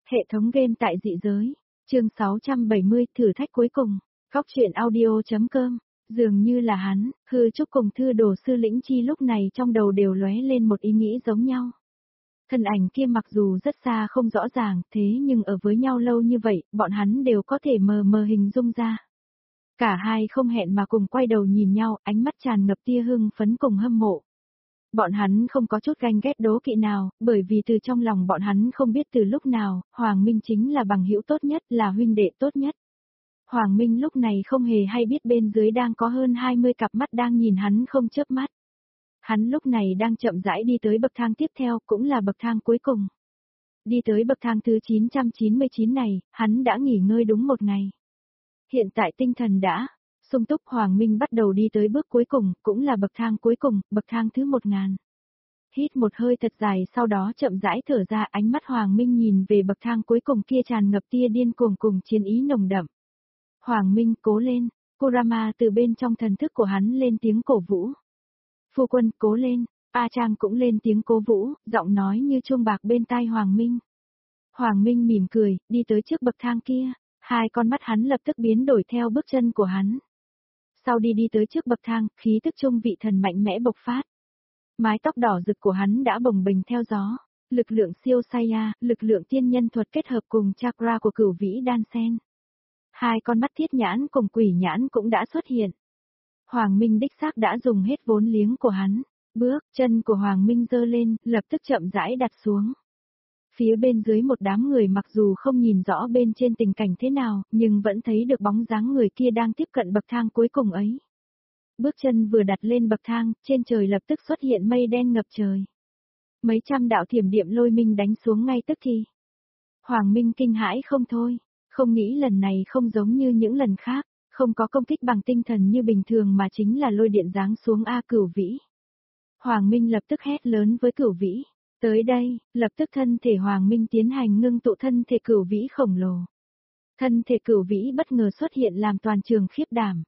Hệ thống game tại dị giới. Chương 670, thử thách cuối cùng. Góc truyện audio.com. Dường như là hắn, Hư Trúc cùng Thư Đồ Sư Lĩnh Chi lúc này trong đầu đều lóe lên một ý nghĩ giống nhau. Thân ảnh kia mặc dù rất xa không rõ ràng, thế nhưng ở với nhau lâu như vậy, bọn hắn đều có thể mờ mờ hình dung ra. Cả hai không hẹn mà cùng quay đầu nhìn nhau, ánh mắt tràn ngập tia hưng phấn cùng hâm mộ. Bọn hắn không có chút ganh ghét đố kỵ nào, bởi vì từ trong lòng bọn hắn không biết từ lúc nào, Hoàng Minh chính là bằng hữu tốt nhất, là huynh đệ tốt nhất. Hoàng Minh lúc này không hề hay biết bên dưới đang có hơn 20 cặp mắt đang nhìn hắn không chớp mắt. Hắn lúc này đang chậm rãi đi tới bậc thang tiếp theo, cũng là bậc thang cuối cùng. Đi tới bậc thang thứ 999 này, hắn đã nghỉ ngơi đúng một ngày. Hiện tại tinh thần đã sung túc, Hoàng Minh bắt đầu đi tới bước cuối cùng, cũng là bậc thang cuối cùng, bậc thang thứ 1000. Hít một hơi thật dài, sau đó chậm rãi thở ra, ánh mắt Hoàng Minh nhìn về bậc thang cuối cùng kia tràn ngập tia điên cuồng cùng chiến ý nồng đậm. Hoàng Minh, cố lên, Kurama từ bên trong thần thức của hắn lên tiếng cổ vũ. Phu quân, cố lên, A Trang cũng lên tiếng cố vũ, giọng nói như chuông bạc bên tai Hoàng Minh. Hoàng Minh mỉm cười, đi tới trước bậc thang kia, hai con mắt hắn lập tức biến đổi theo bước chân của hắn. Sau đi tới trước bậc thang, khí tức trung vị thần mạnh mẽ bộc phát. Mái tóc đỏ rực của hắn đã bồng bềnh theo gió, lực lượng siêu Saya, lực lượng tiên nhân thuật kết hợp cùng chakra của cửu vĩ đan sen. Hai con mắt thiết nhãn cùng quỷ nhãn cũng đã xuất hiện. Hoàng Minh đích xác đã dùng hết vốn liếng của hắn, bước chân của Hoàng Minh giơ lên, lập tức chậm rãi đặt xuống. Phía bên dưới một đám người mặc dù không nhìn rõ bên trên tình cảnh thế nào, nhưng vẫn thấy được bóng dáng người kia đang tiếp cận bậc thang cuối cùng ấy. Bước chân vừa đặt lên bậc thang, trên trời lập tức xuất hiện mây đen ngập trời. Mấy trăm đạo thiểm điện lôi minh đánh xuống ngay tức thì. Hoàng Minh kinh hãi không thôi, không nghĩ lần này không giống như những lần khác, không có công kích bằng tinh thần như bình thường mà chính là lôi điện giáng xuống A Cửu Vĩ. Hoàng Minh lập tức hét lớn với Cửu Vĩ. Tới đây, lập tức thân thể Hoàng Minh tiến hành ngưng tụ thân thể Cửu Vĩ khổng lồ. Thân thể Cửu Vĩ bất ngờ xuất hiện làm toàn trường khiếp đảm.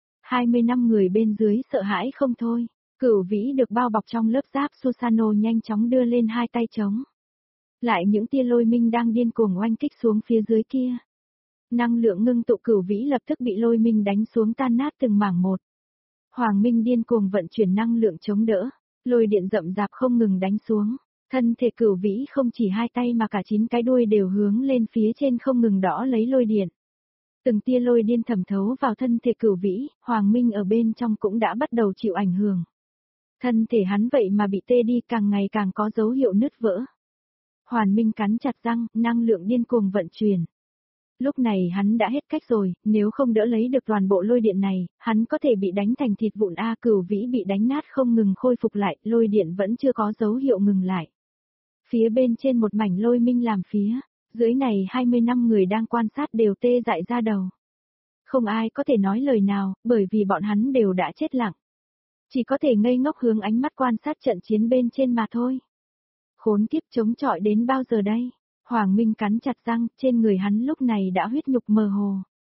20 năm người bên dưới sợ hãi không thôi. Cửu Vĩ được bao bọc trong lớp giáp Susano nhanh chóng đưa lên hai tay trống. Lại những tia lôi minh đang điên cuồng oanh kích xuống phía dưới kia. Năng lượng ngưng tụ Cửu Vĩ lập tức bị lôi minh đánh xuống tan nát từng mảng một. Hoàng Minh điên cuồng vận chuyển năng lượng chống đỡ, lôi điện rậm rạp không ngừng đánh xuống. Thân thể Cửu Vĩ không chỉ hai tay mà cả 9 cái đuôi đều hướng lên phía trên không ngừng đỏ lấy lôi điện. Từng tia lôi điên thẩm thấu vào thân thể Cửu Vĩ, Hoàng Minh ở bên trong cũng đã bắt đầu chịu ảnh hưởng. Thân thể hắn vậy mà bị tê đi, càng ngày càng có dấu hiệu nứt vỡ. Hoàng Minh cắn chặt răng, năng lượng điên cuồng vận chuyển. Lúc này hắn đã hết cách rồi, nếu không đỡ lấy được toàn bộ lôi điện này, hắn có thể bị đánh thành thịt vụn. A Cửu Vĩ bị đánh nát không ngừng khôi phục lại, lôi điện vẫn chưa có dấu hiệu ngừng lại. Phía bên trên một mảnh lôi minh làm phía, dưới này 20 năm người đang quan sát đều tê dại ra đầu. Không ai có thể nói lời nào, bởi vì bọn hắn đều đã chết lặng. Chỉ có thể ngây ngốc hướng ánh mắt quan sát trận chiến bên trên mà thôi. Khốn kiếp, chống chọi đến bao giờ đây? Hoàng Minh cắn chặt răng, trên người hắn lúc này đã huyết nhục mơ hồ.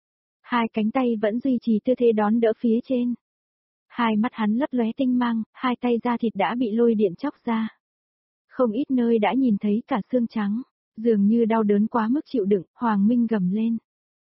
Hai cánh tay vẫn duy trì tư thế đón đỡ phía trên. Hai mắt hắn lấp lóe tinh mang, hai tay da thịt đã bị lôi điện chóc ra. Không ít nơi đã nhìn thấy cả xương trắng, dường như đau đớn quá mức chịu đựng, Hoàng Minh gầm lên.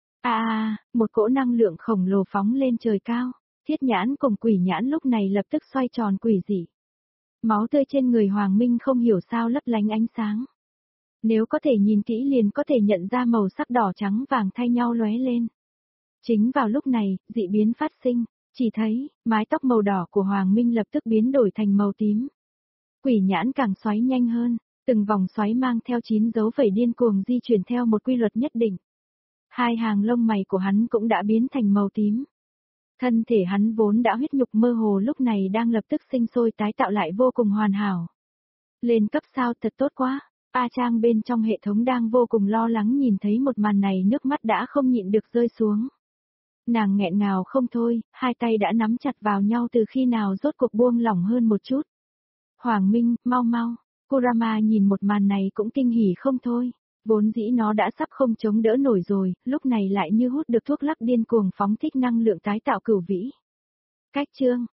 Một cỗ năng lượng khổng lồ phóng lên trời cao, thiết nhãn cùng quỷ nhãn lúc này lập tức xoay tròn quỷ dị. Máu tươi trên người Hoàng Minh không hiểu sao lấp lánh ánh sáng. Nếu có thể nhìn kỹ liền có thể nhận ra màu sắc đỏ trắng vàng thay nhau lóe lên. Chính vào lúc này, dị biến phát sinh, chỉ thấy, mái tóc màu đỏ của Hoàng Minh lập tức biến đổi thành màu tím. Quỷ nhãn càng xoáy nhanh hơn, từng vòng xoáy mang theo 9 dấu phẩy điên cuồng di chuyển theo một quy luật nhất định. Hai hàng lông mày của hắn cũng đã biến thành màu tím. Thân thể hắn vốn đã huyết nhục mơ hồ lúc này đang lập tức sinh sôi tái tạo lại vô cùng hoàn hảo. Lên cấp sao, thật tốt quá. A Trang bên trong hệ thống đang vô cùng lo lắng nhìn thấy một màn này, nước mắt đã không nhịn được rơi xuống. Nàng nghẹn ngào không thôi, hai tay đã nắm chặt vào nhau từ khi nào rốt cuộc buông lỏng hơn một chút. Hoàng Minh, mau mau. Kurama nhìn một màn này cũng kinh hỉ không thôi. Vốn dĩ nó đã sắp không chống đỡ nổi rồi, lúc này lại như hút được thuốc lắc điên cuồng phóng thích năng lượng tái tạo Cửu Vĩ. Cách chương,